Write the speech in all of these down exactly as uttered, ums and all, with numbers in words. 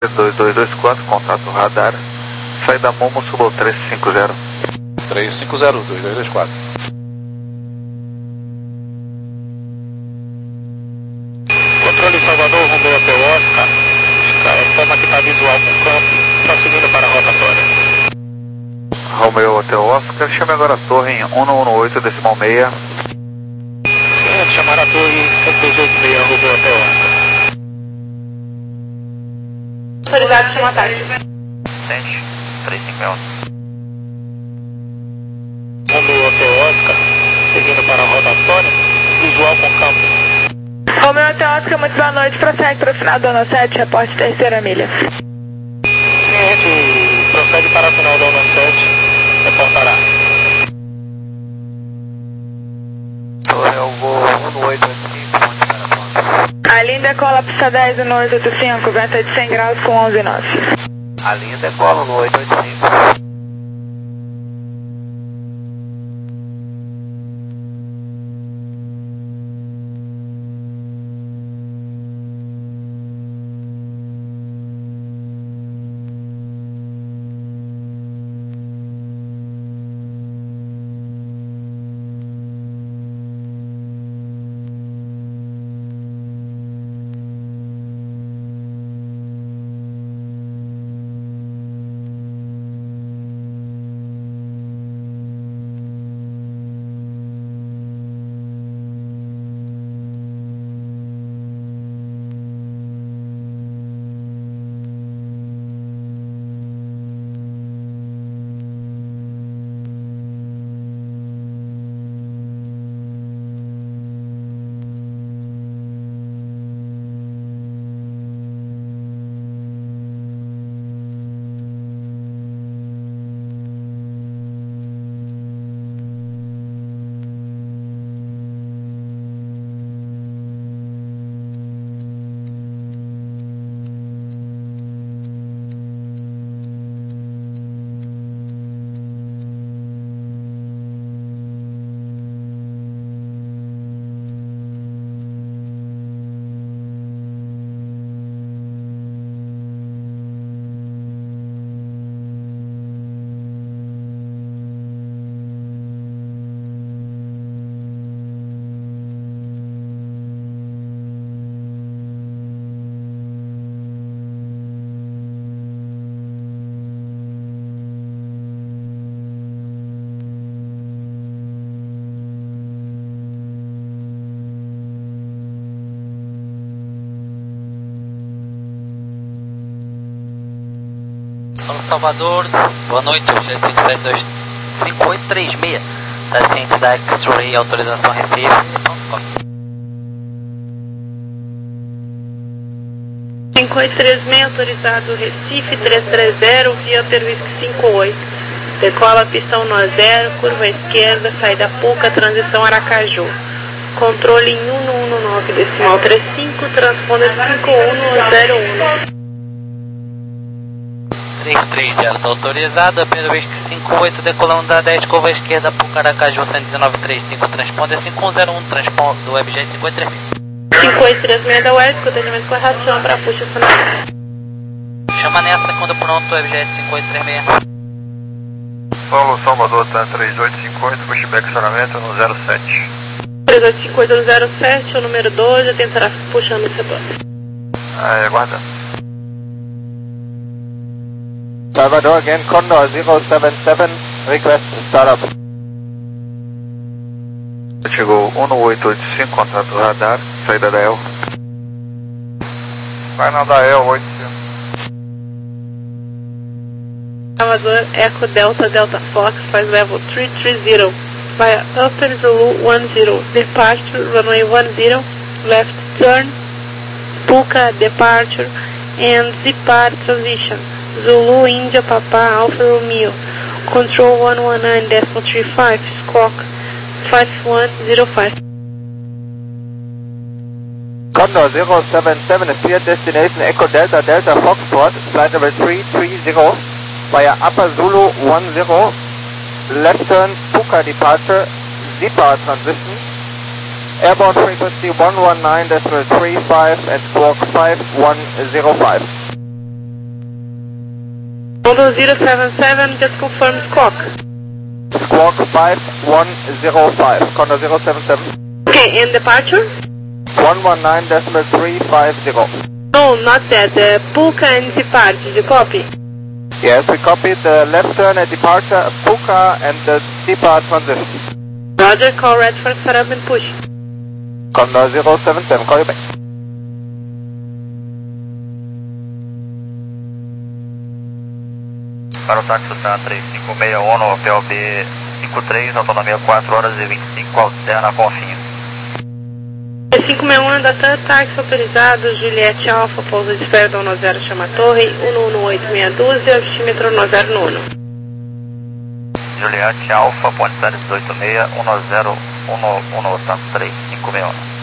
dois dois dois quatro, contato radar. Saída Momo, Sul três cinco zero. três cinco zero, dois dois dois quatro. Controle Salvador, Romeu até o Oscar. Informa que está visual com o campo, prosseguindo para a rotatória. Romeu até o Oscar, chame agora a torre em um um oito decimal seis. Sim, chamar a torre cento e oito seis, Romeu até o Oscar. Autorizado, chama a tarde. sete três cinco um. Romeu até o Oscar, seguindo para a rotatória, visual com campo. Romeu até o Oscar, muito boa noite, prossegue para o final da ONU sete, reporte terceira milha. Sim, a gente procede para o final da ONU sete, reportará. Torre, eu vou um um oito cinco, ponte para A linha decola pista dez, um oito oito cinco, vento de cem graus com onze nove. A linha decola no oito oito cinco. Fala Salvador, boa noite, hoje é cinco sete dois cinco oito três seis, da ciência da X-Ray, autorização Recife. cinco oito três seis, autorizado Recife três três zero, via Perwisque cinco oito. Decola pistão no zero, curva esquerda, saída Puca, transição Aracaju. Controle em um um nove decimal trinta e cinco, transponder cinco um zero um. três três zero, tá autorizado, Perwisque cinco oito, decolando da dez, curva esquerda, Puca, Aracaju, cento e dezenove trinta e cinco, transponder cinco um zero um, transponder do Webjet cinco oito três seis. cinco oito três seis da West, com atendimento com reação para puxa final. Chama nessa quando pronto, Webjet cinco oito três seis. Paulo Salvador, tá três oito cinco oito, pushback estacionamento no zero sete. três oito cinco oito no zero sete, o número dois, já tem tráfego puxando o setor. Ah, aguarda. Salvador again, Condor zero seven seven, request startup. Chegou um oito oito cinco, contato radar, saída da E L. Vai na da E L oito cinco. Salvador, Echo Delta Delta Fox, faz level três três zero, via Upper Zulu one zero, departure runway one zero, left turn, Puka departure, and Zipar transition, Zulu India Papa Alpha Romeo, control one one nine decimal three five, squawk five one zero five. Condor zero seven seven, appear destination Echo Delta Delta Foxtrot, flight level three three zero, via Upper Zulu one zero, left turn, Puka departure, Zipar transition, airborne frequency one one nine decimal three five and squawk five one zero five. Condor zero seven seven, just confirm squawk. Squawk five one zero five, Condor zero seven seven. Okay, and departure? one one nine decimal three five zero. No, not that. Uh, Puka and depart. Did you copy? Yes, we copied the left turn at departure, Puka and the depart transition. Roger, call red for setup and push. Condor zero seven seven, call you back. Para o táxi está três cinco seis um, P O B cinco três, autonomia quatro horas e vinte e cinco, alterna Confinha. cinco seis um da TAM, táxi autorizado, Juliette Alfa, pouso de espera do um zero, chama torre, um um oito meia dúzia, altímetro um zero no um. Juliette Alfa, ponte série dezoito seis, um zero um um, tanto três cinco seis um.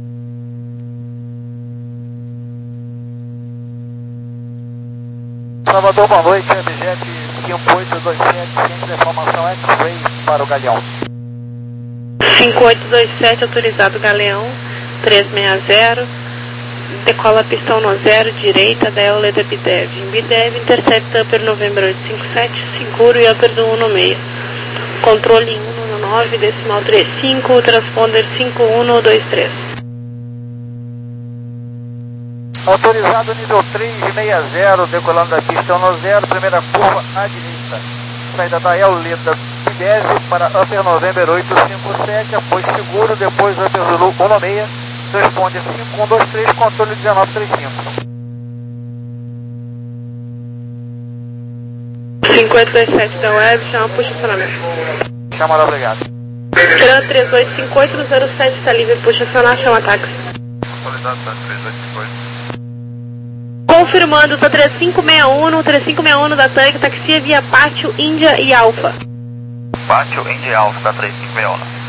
Salvador, boa noite, Objet cinco oito dois sete, ciente da informação X-Ray para o Galeão. cinco oito dois sete, autorizado Galeão, três seis zero, decola pistão no zero, direita, da Euleda Bidev. Em Bidev, intercepta Upper November oito cinco sete, seguro e Upper do um seis. Controle um nove, decimal três cinco, transponder cinco um dois três. Autorizado nível três seis zero, decolando da pista no zero, primeira curva à direita. Saída da Euleda Bidev para Upper November oito cinco sete, apoio seguro, depois Upper Zulu um seis, responde cinco um dois três, controle dezenove trinta e cinco. cinco oito dois sete da Web, chama para estacionamento. Chamada, obrigado. Tran três oito cinco oito zero sete, está livre para estacionar, chama táxi. Autorizado está três oito cinco oito. Confirmando, está três cinco seis um, três cinco seis um da TAM, taxia via Pátio, Índia e Alfa. Pátio, Índia e Alfa, está três cinco seis um.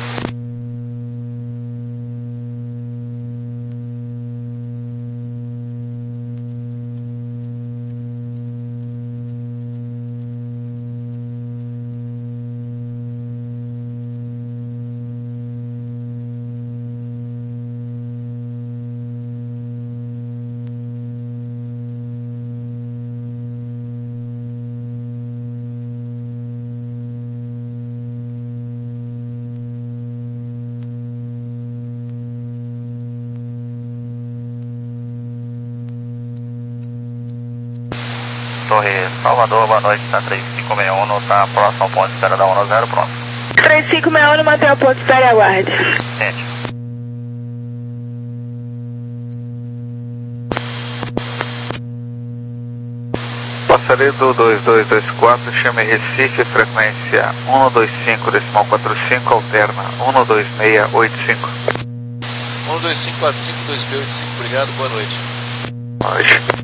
Torre Salvador, boa noite, está três cinco seis um, está próximo ao ponto de espera da um zero, pronto. três cinco seis um, mantém o ponto de espera e aguarde. Sente. Passaria do dois dois dois quatro, chame Recife, frequência um dois cinco, decimal quatro cinco, alterna um dois seis oito cinco. um dois cinco quatro cinco dois B oito cinco, obrigado, boa noite. Noite.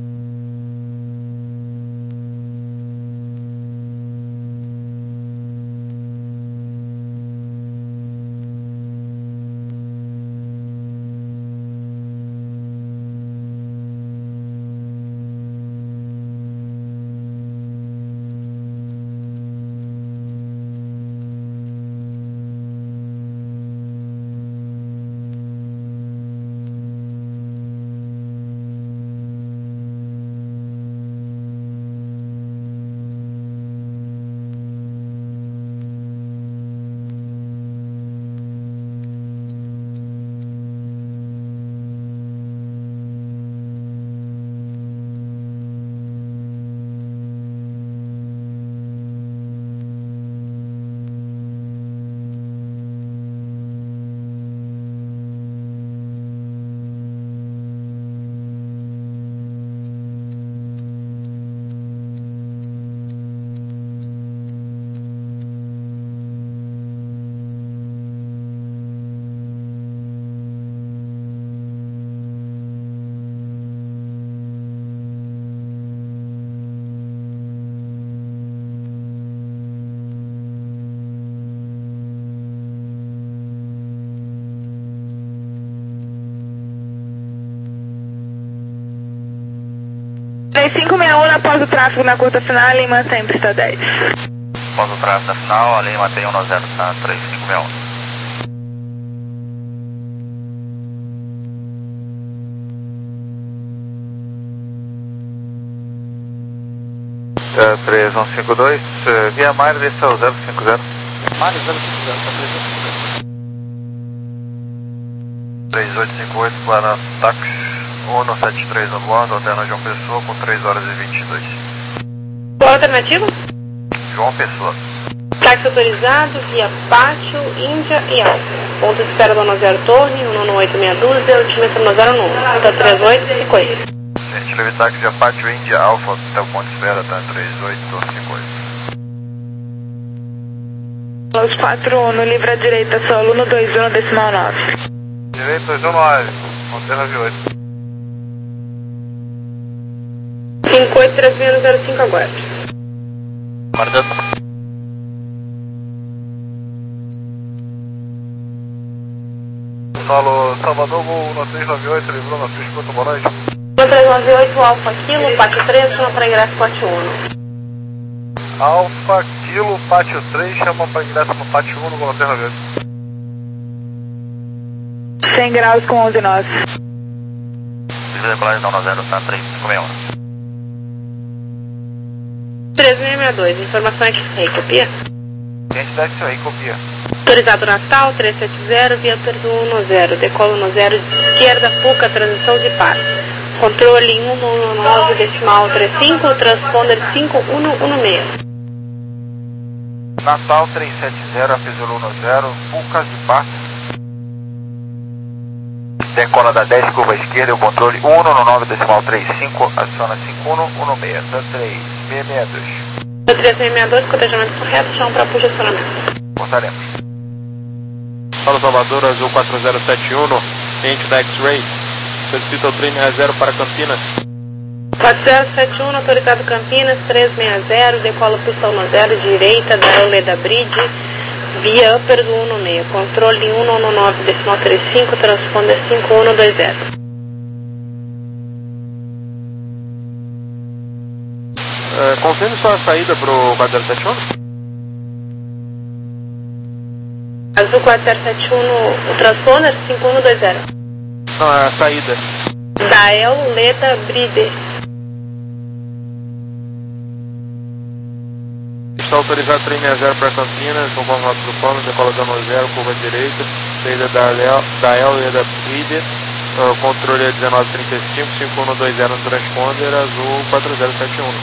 três cinco seis um, após o tráfego na curta final, Lima sempre está dez. Após o tráfego na final, a Lima tem um zero, está três cinco seis um. Uh, três um cinco dois, uh, via Mário, esse é o zero cinco zero. Mário zero cinco zero, tá três oito cinco zero. três oito cinco oito para táxi um sete três voando, alterna João Pessoa com três horas e vinte e dois. Qual a alternativa? João Pessoa. Táxi autorizado via Pátio, Índia e Alfa. Ponto de espera Dona Zero Torre, um nove oito meia dúzia, altímetro Dona Zero nove. Tá três oito cinco oito. Gente, leve táxi via Pátio, Índia, Alfa, até o ponto de espera, tá três oito cinco oito. Los quatro um, livre à direita, solo um dois um, decimal nove. Direito dois um nove, alterna V oito. cinco oito três zero zero cinco, aguarde. Guarda. Solo Salvador, voo um três nove oito, livrou na pista Porto Moraes. um três nove oito, Alfa Kilo, Pátio três, chama para ingresso Pátio um. Alfa Kilo, Pátio três, chama para ingresso no Pátio um, no alterna V oito. cem graus com onze nove. Precisa decolar então na zero, tá três cinco seis um. três seis seis dois, informação X-Ray, copia? Gente da X-Ray, copia. Autorizado Natal, três sete zero, via perto um zero, decolo no zero, esquerda, Puca, transição de par. Controle um um nove, decimal trinta e cinco, transponder cinco um um seis. Natal três sete zero, Apesolo um zero, Pucas de par. Decola da dez, curva esquerda, o controle um um nove, decimal trinta e cinco, aciona cinco um um seis, tá três seis seis dois. três seis seis dois, cotejamento correto, chão para posicionamento. Cortaremos. Fala Salvador, Azul quatro zero sete um, cliente da X-Ray. Solicita o trem sessenta zero para Campinas. quatro zero sete um, autorizado Campinas, três seis zero, decola pista um zero, direita, da Euleda Bridge, via upper do um seis, controle um um nove, decimal trinta e cinco, transponder cinco um dois zero. Uh, confirme sua saída para o quatro zero sete um? Azul quatro zero sete um, o transponder cinco um dois zero. Não, é a saída. Da Euleda Bridge. Está autorizado trem sessenta zero para Campinas, conforme rota do plano, decola dano zero, curva direita, saída da El, da El e da Bride, uh, controle é dezenove trinta e cinco, cinco um dois zero no transponder, Azul quatro zero sete um.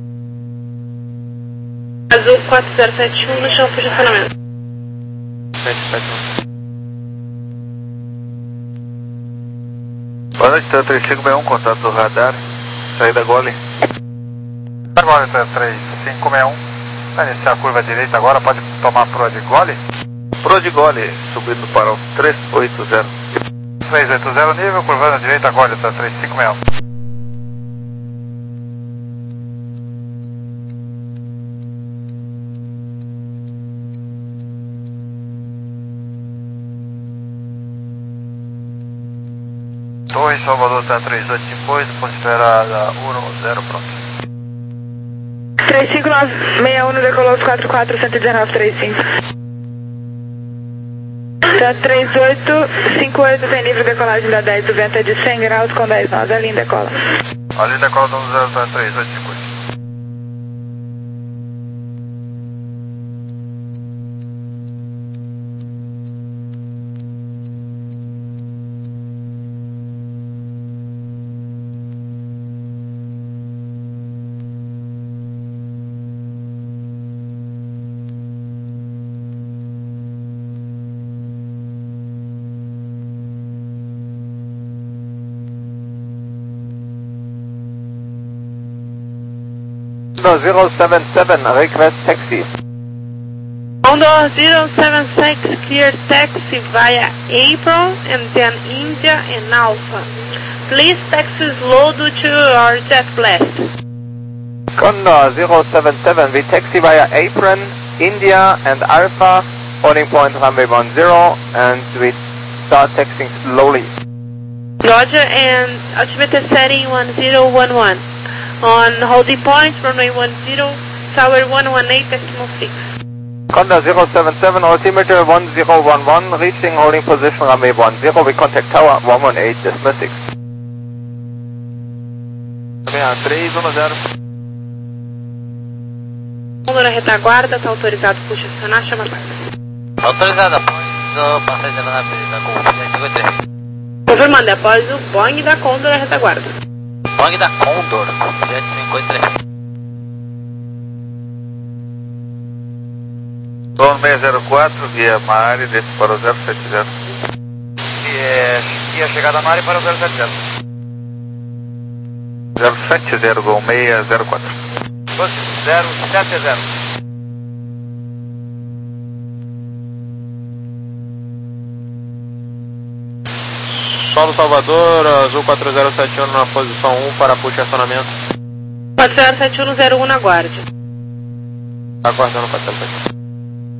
Azul quatro zero sete um, no chão posicionamento. sete sete um. Boa noite, três cinco seis um, contato do radar, saída Gole. Agora, três cinco seis um. Vai iniciar a curva direita agora, pode tomar a proa de Gole? Pro de Gole, subindo para o três oito zero. três oito zero, nível, curvando à direita, Gole, tá três cinco seis um. Torre Salvador, tá três oito cinco oito, pode esperar a um zero, pronto. três cinco nove seis um, decolou os quatro quatro um um nove três cinco. Tá três oito cinco oito, tem livre decolagem da dez, o vento é de cem graus com dez nós, a linha decola. A linha decola do um zero, tá três oito cinco oito. zero seven seven, request taxi. Condor zero seven six, clear taxi via April and then India and Alpha. Please taxi slow due to our jet blast. Condor zero seven seven, we taxi via Apron, India and Alpha, holding point runway one zero, and we start taxiing slowly. Roger, and altimeter setting one zero one one. On holding point, runway one zero, tower one one eight, decimal six. Condor zero seven seven, altimeter one zero one one, reaching holding position runway one zero, we contact tower one one eight, decimal six. três um zero. Condor retaguarda, está autorizado, puxa acionar, chama táxi. Autorizada, após o passageiro na avenida com o cinquenta e três. Confirmando, após o Boeing da Condor retaguarda. Boeing da Condor, com jet cinquenta e três. Dono seis zero quatro, via Mari, desce para o zero sete zero. E a chegada na área para o zero sete zero. zero sete zero, Gol seis zero quatro. zero sete zero. Solo Salvador, Azul quatro zero sete um na posição um para push acionamento. quatro zero sete um no zero um na guarda. Aguardando quatro zero sete um.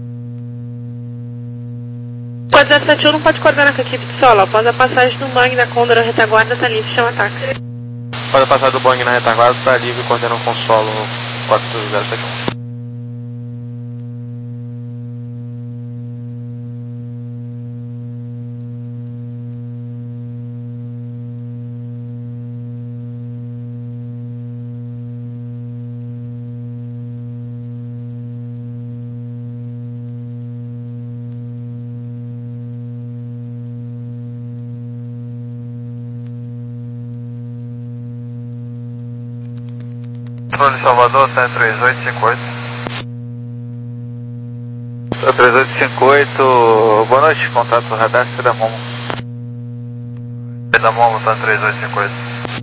quatro zero sete um não pode coordenar com a equipe de solo. Após a passagem do Boeing da Condor retaguarda, está livre, chama táxi. Após a passagem do Boeing na retaguarda, está livre, coordenando com solo quatro zero sete um. Controle Salvador, cento e trinta e oito cinquenta e oito. trinta e oito cinquenta e oito, boa noite, contato radar, Cidamomo. Cidamomo, cento e trinta e oito cinquenta e oito.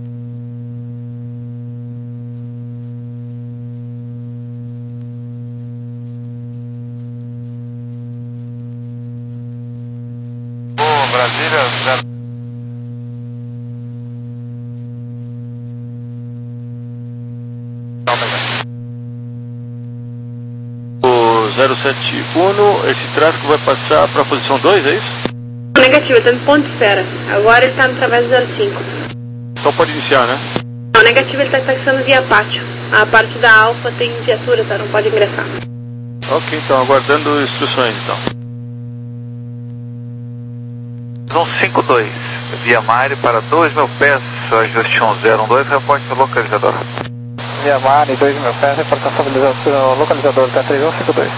Oh, Brasília, zero. zero sete um, esse tráfego vai passar para a posição dois, é isso? Negativo, está no ponto de espera. Agora ele está no travesso zero cinco. Então pode iniciar, né? Não, negativo, ele está taxando via pátio. A parte da Alfa tem viatura, tá? Não pode ingressar. Ok, então, aguardando instruções, então. um cinco dois, via Mari para dois mil pés, ajuste um zero um dois, reporte localizador. Via Mari, dois mil pés, reportação localizador, T três um cinco dois.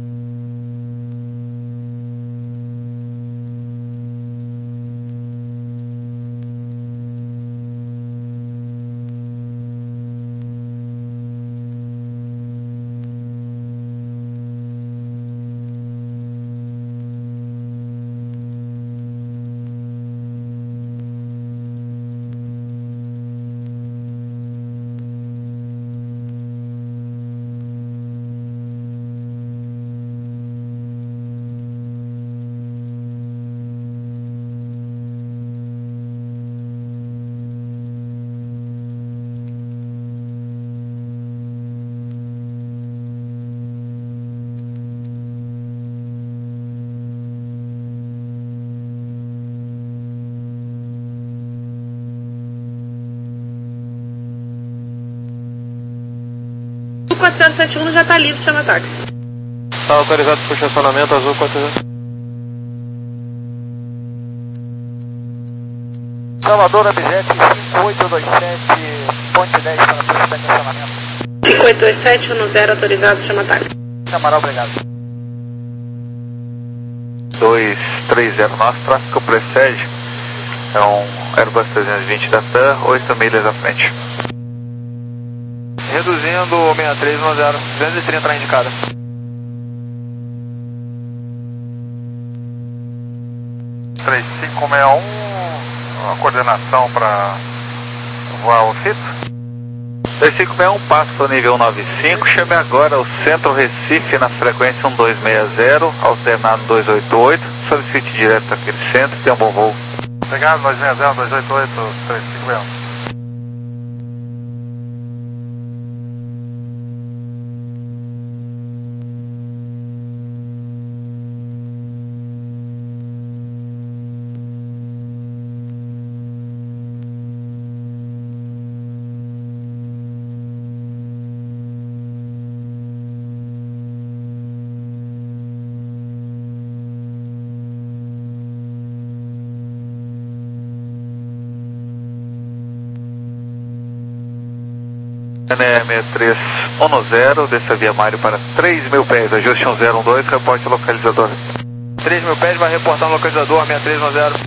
quatro zero sete um já está livre, chama táxi. Está autorizado por estacionamento Azul quatro zero. Salvador, Abjet cinco oito dois sete, ponte dez para a pista de estacionamento. cinco oito dois sete, um no zero, autorizado, chama táxi. Amaral, obrigado. dois três zero, nosso tráfego precede, é um Airbus trezentos e vinte da TAM, oito milhas à frente. Reduzindo o sessenta e três no zero, duzentos e trinta na indicada. três cinco seis um, a coordenação para voar o fito. três cinco seis um, passo para o nível nove cinco, chame agora o Centro Recife na frequência um dois seis zero, alternado dois oito oito, solicite direto aquele centro, tem um bom voo. Obrigado, dois seis zero, dois oito oito, três cinco seis um. N M três um zero, desça via Mário para três mil pés, ajuste um zero um dois, reporte localizador. três mil pés, vai reportar no localizador, seis três um zero.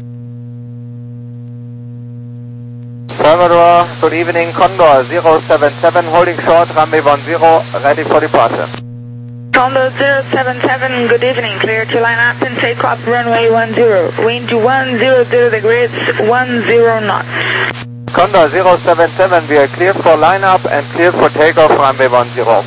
Salvador, good evening, Condor zero seven seven, holding short, runway one zero, ready for departure. Condor zero seven seven, good evening, clear to line up and take off runway one zero, wind one zero zero degrees, one zero knots. Condor zero seven seven, we are clear for lineup and clear for takeoff, runway one zero.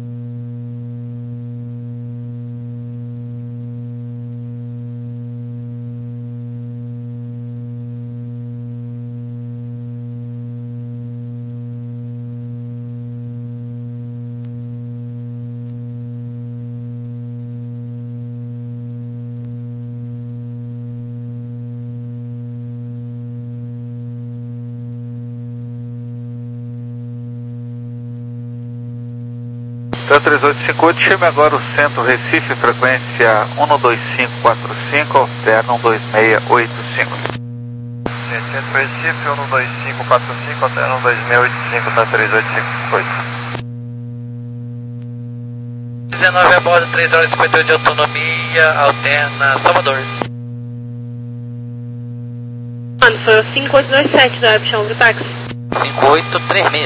três oito cinco oito, chame agora o centro Recife, frequência um dois cinco quatro cinco, alterna um dois seis oito cinco. Centro Recife, um dois cinco quatro cinco, alterna um dois seis oito cinco, tá três oito cinco oito. dezenove a bordo, três horas e cinquenta e oito de autonomia, alterna Salvador. Mano, foi o cinco oito dois sete da Epchão do táxi. cinco oito três seis.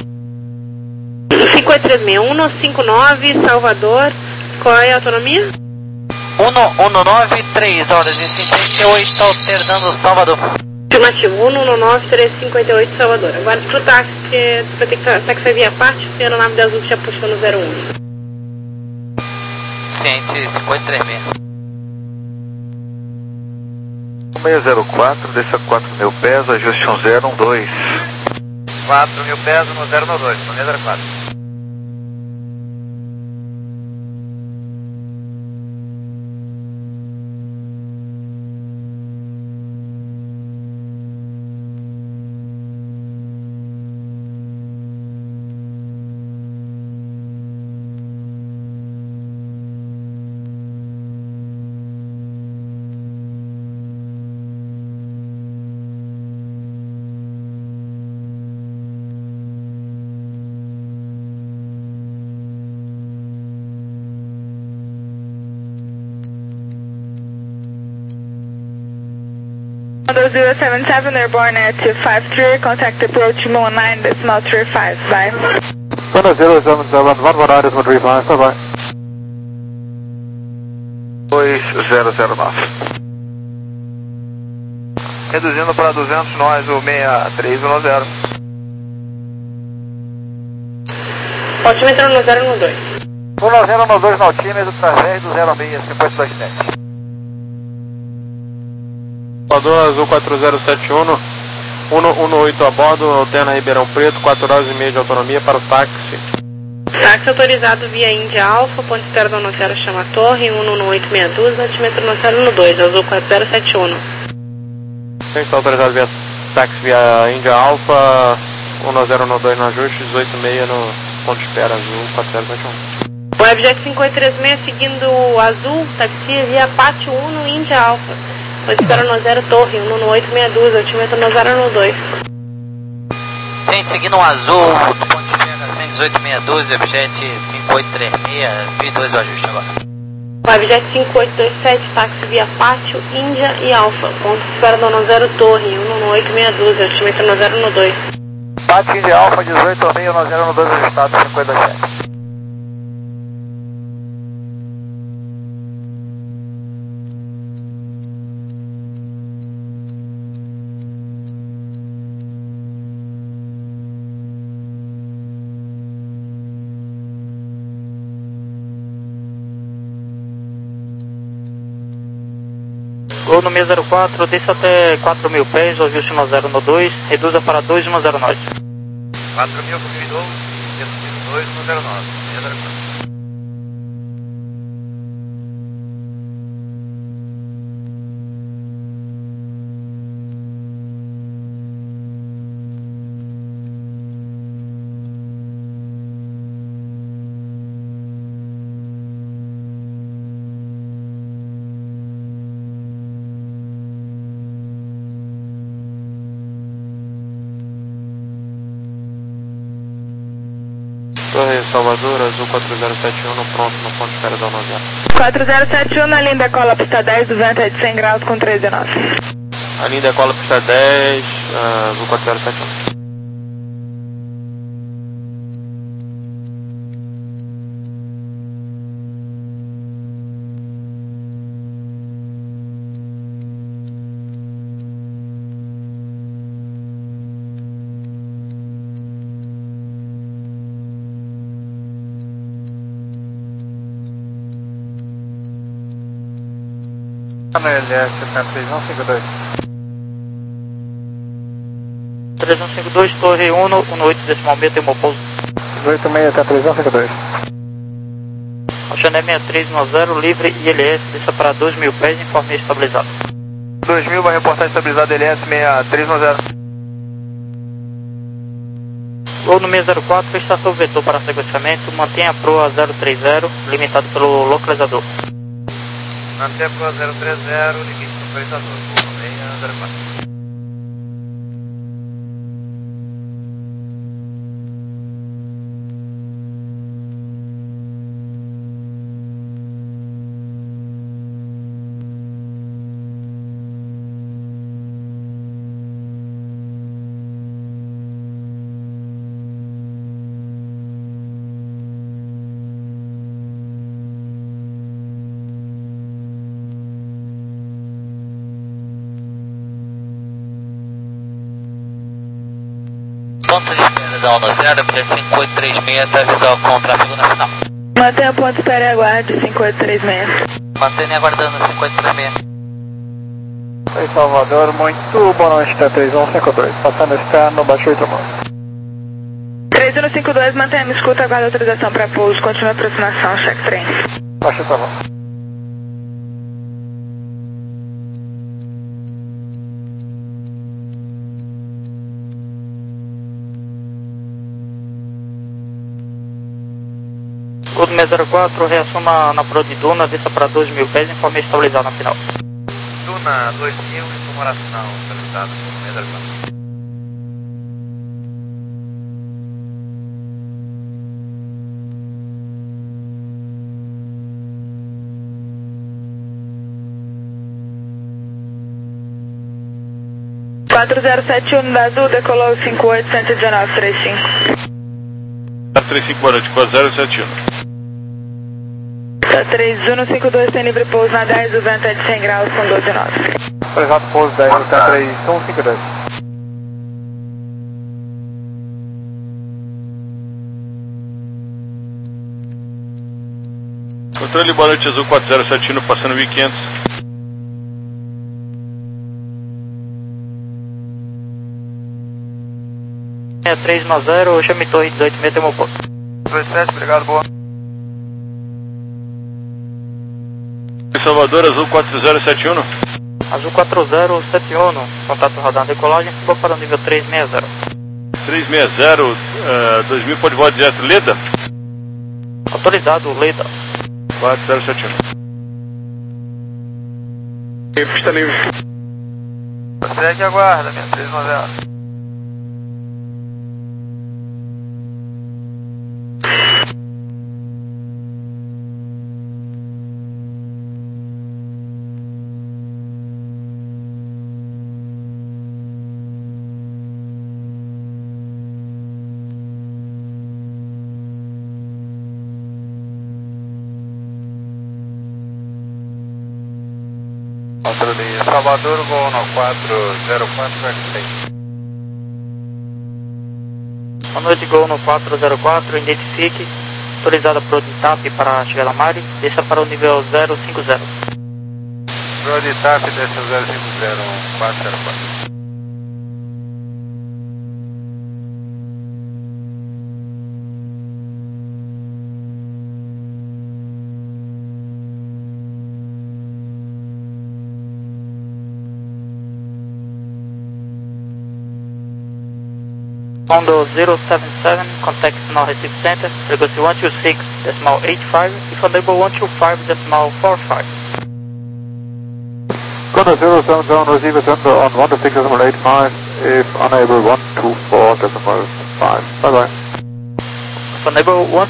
cinco oito três seis, um cinco nove, Salvador, qual é a autonomia? um nove, três horas e cinquenta e oito, alternando Salvador. Afirmativo, um nove, três cinquenta e oito, Salvador. Agora pro táxi, porque vai ter que táxi vai vir a parte, porque a aeronave da Azul já puxou no zero um. Ciente, cinco oito três seis. seis zero quatro, desça quatro mil pés, ajuste um zero um dois. quatro mil pés no zero um dois, seis zero quatro. Condor zero seven seven, airborne at two five three, contact approach one nine decimal three five, bye. Condor zero seven seven, one one nine decimal three five, bye bye. dois zero zero nove. Reduzindo para duzentos, nós, o seis três um zero. Altímetro no zero um dois. um zero um dois no altímetro, através do zero seis cinco oito dois sete. Salvador Azul quatro zero sete um, um um oito a bordo, alterna Ribeirão Preto, quatro horas e meia de autonomia para o táxi. Táxi autorizado via Índia Alfa, ponto espera da Notera chama Torre, um um oito seis dois, altímetro Notera no dois, Azul quatro zero sete um. Sim, está autorizado via táxi via Índia Alfa, um zero um dois no ajuste, dezoito e meia no ponto de espera, Azul quatro zero sete um. O Webjet cinco oito três seis seguindo o Azul, taxi via Pátio um, Índia Alfa. Ponto espera no zero Torre, um um oito seis dois, altímetro no zero um dois. Gente, seguindo o Azul, do ponto de espera cento e dezoito seis dois, Webjet cinco oito três seis, fiz dois o ajuste agora. Webjet cinco oito dois sete, táxi via Pátio, Índia e Alfa. Ponto de espera no zero Torre, um um oito seis dois, altímetro no zero um dois. Pátio Índia Alfa, dezoito seis no zero um dois, ajustado cinco oito dois sete. Gol no seis zero quatro, desça até quatro mil pés, ajuste no zero um dois, reduza para dois um zero nove. quatro mil, confirmou, dois um zero nove, seis zero quatro. Torre Salvador, Azul quatro zero sete um, pronto no ponto de espera da nove zero. quatro zero sete um, na linha decola pista dez, o vento é de cem graus com três e nove. A linha decola pista dez, uh, Azul quatro zero sete um. No L S três um cinco dois. três um cinco dois, Torre um, um oito decimal meio, tem um pouso. oito seis até três um cinco dois. Oceané seis três um zero, livre I L S, desça para dois mil pés, informe estabilizado. dois mil, vai reportar estabilizado L S seis três um zero. Gol no seis zero quatro, estação vetor para sequenciamento, mantenha a proa zero três zero, limitado pelo localizador. Mantenha a proa zero três zero, limite do localizador, gol no seis zero quatro. Ponto de espera da onda zero, objeto cinco oito três seis, até visual com tráfego nacional. Mantenha ponto de espera e aguarde cinco oito três seis. Mantenha aguardando cinco oito três seis. Oi, Salvador, muito boa noite, tá três um cinco dois. Passando externo, baixo oito mãos. três um cinco dois, mantenha a escuta, aguarda autorização para pouso, continua a aproximação, check trem. Baixo oito mãos. Gol do seis zero quatro, reassuma na proa de Duna, desça para dois mil pés, informe estabilizado na final. Duna dois mil, informação estabilizada, seis zero quatro. quatro zero sete um da Azul, decolou cinco oito um um nove três cinco. trinta e cinco, boa noite, quatro zero sete um. Tá três um cinco dois, tem livre pouso na dez, o vento é de cem graus com doze e nove. Exato, pouso dez, tá três um cinco dois. Controle, boa noite, Azul quatro zero sete um, passando mil e quinhentos. seis três um zero, chame torre dezoito meio, tem um pouso. dois sete, obrigado, boa. Salvador, Azul quatro zero sete um. Azul quatro zero sete um, contato radar decolagem, vou para o nível três seis zero. três seis zero, uh, dois mil, pode voar direto, Leda? Autorizado, Leda. quatro zero sete um. Pista livre. Segue e aguarda, seis três um zero. Controle Salvador, gol no quatro zero quatro seis. Boa noite, Gol no quatro zero quatro, identifique, autorizada para o D T A P para chegar a Mari, desça para o nível zero cinco zero. Pro D T A P, desça zero cinco zero, quatro zero quatro. Condo zero seven seven, contact Now Recife Center, frequency one two six decimal eight five, if unable one two five decimal four five. Condo zero seven seven, receive center on one two six decimal eight five, if unable one two four decimal five. Bye bye. for Naval one